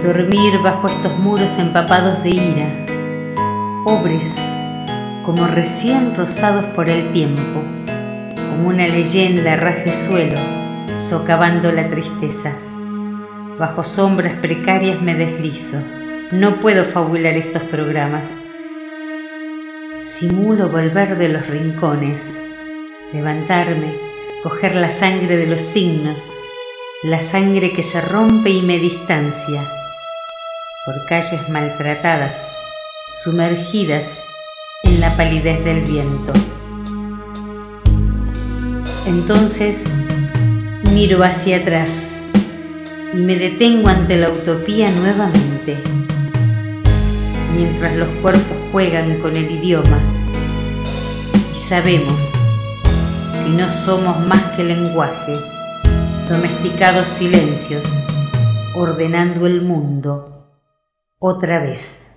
dormir bajo estos muros empapados de ira, pobres como recién rozados por el tiempo, como una leyenda a ras de suelo, socavando la tristeza. Bajo sombras precarias me deslizo, no puedo fabular estos programas. Simulo volver de los rincones, levantarme, coger la sangre de los signos, la sangre que se rompe y me distancia, por calles maltratadas, sumergidas en la palidez del viento. Entonces miro hacia atrás y me detengo ante la utopía nuevamente, mientras los cuerpos juegan con el idioma y sabemos que no somos más que lenguaje, domesticados silencios, ordenando el mundo otra vez.